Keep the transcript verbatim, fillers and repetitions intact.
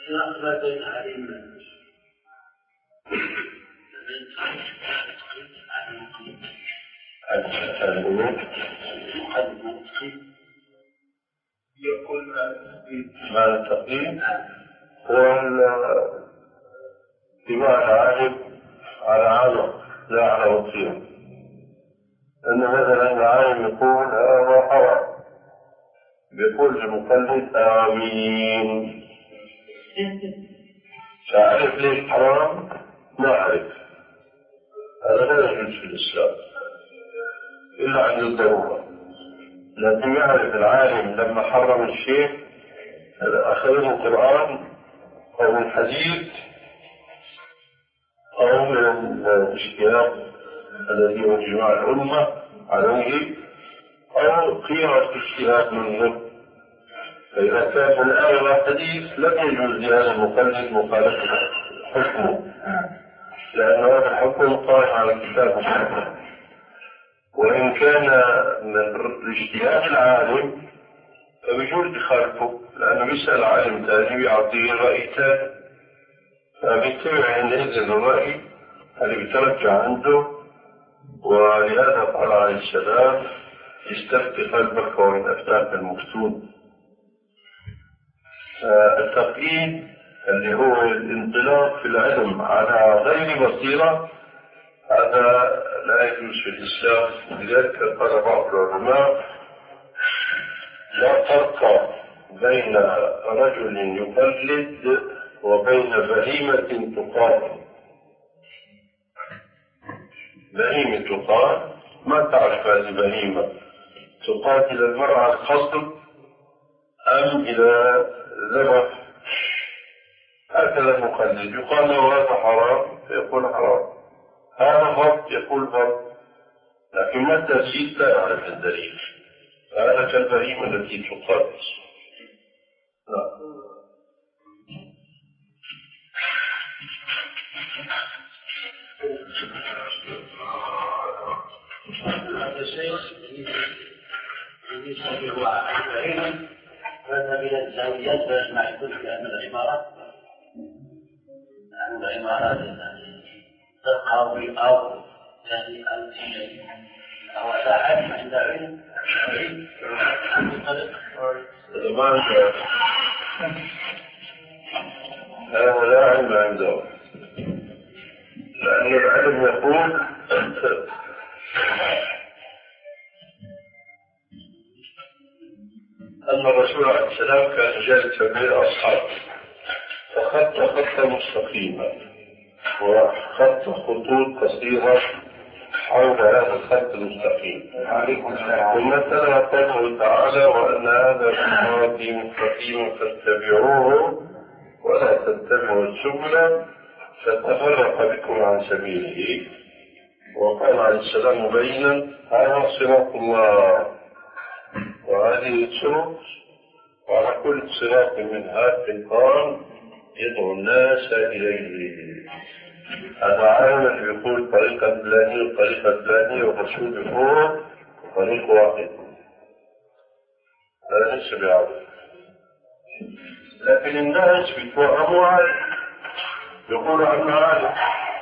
لا بين عليهم يقول ما التقييم هو اتباع العالم على عالم لا على وصيه، أن مثلا العالم يقول هذا حرام يقول المقلد آمين. تعرف ليش حرام؟ ما أعرف، هذا لا يجوز في الإسلام إلا عند الضرورة، لكن يعرف العالم لما حرم الشيء أخذ من القرآن أو من الحديث أو من الاشتياق الذي هو اجماع الأمة عليه أو قيمة اجتهاد منه. فإذا كان الآية والحديث لم يجوز لهذا المقلد مخالفة حكمه، لأن هذا الحكم قائم على الكتاب والسنة، وإن كان من اجتهاد العالم فبيجوز يخالفه، لأنه بيسأل عالم ثاني بيعطيه رأي ثاني، فبيتبع عندئذ الرأي اللي بيترجع عنده. ولهذا قال عليه السلام استفتي قلبك ومن أفتاك المفتون. التقييد اللي هو الانطلاق في العلم على غير بصيرة هذا لا يجوز في الإسلام. لذلك قال بعض العلماء لا فرق بين رجل يقلد وبين بهيمة تقاتل. بهيمة تقاتل ما تعرف هذه بهيمة تقاتل المرأة الخصم أم إلى ذبح، هكذا المقلد يقال له هذا حرام فيقول حرام، هذا فرض يقول فرض، لكن متى جئت لا يعرف الدليل، هذا كالبهيمة التي تقاتل. لا. هذا الشيء يشبه علم فذهب إلى الزاويات فيسمع يقول بأن العمارة أن العمارات تقوي أو يعني أو ساعات عند علم هذا لا علم عنده، لأن العلم يقول أن الرسول عليه السلام كان جالسا بين أصحابه فخط خطا مستقيما وخط خطوط قصيرة حول هذا الخط المستقيم، ثم تلا قوله تعالى وأن هذا صراطي مستقيما فاتبعوه ولا تتبعوا السبل فتفرق بكم عن سبيله. وقال عليه السلام مبينا هذا صراط الله وهذه السبل، وعلى كل صراط منها شيطان يدعو الناس إليه. هذا عالم يقول طريقة فلانية وطريقة فلانية والرسول يقول طريق واحد، هذا ليس بعرف. لكن الناس بيتوهموا عالم يقول عنه عالم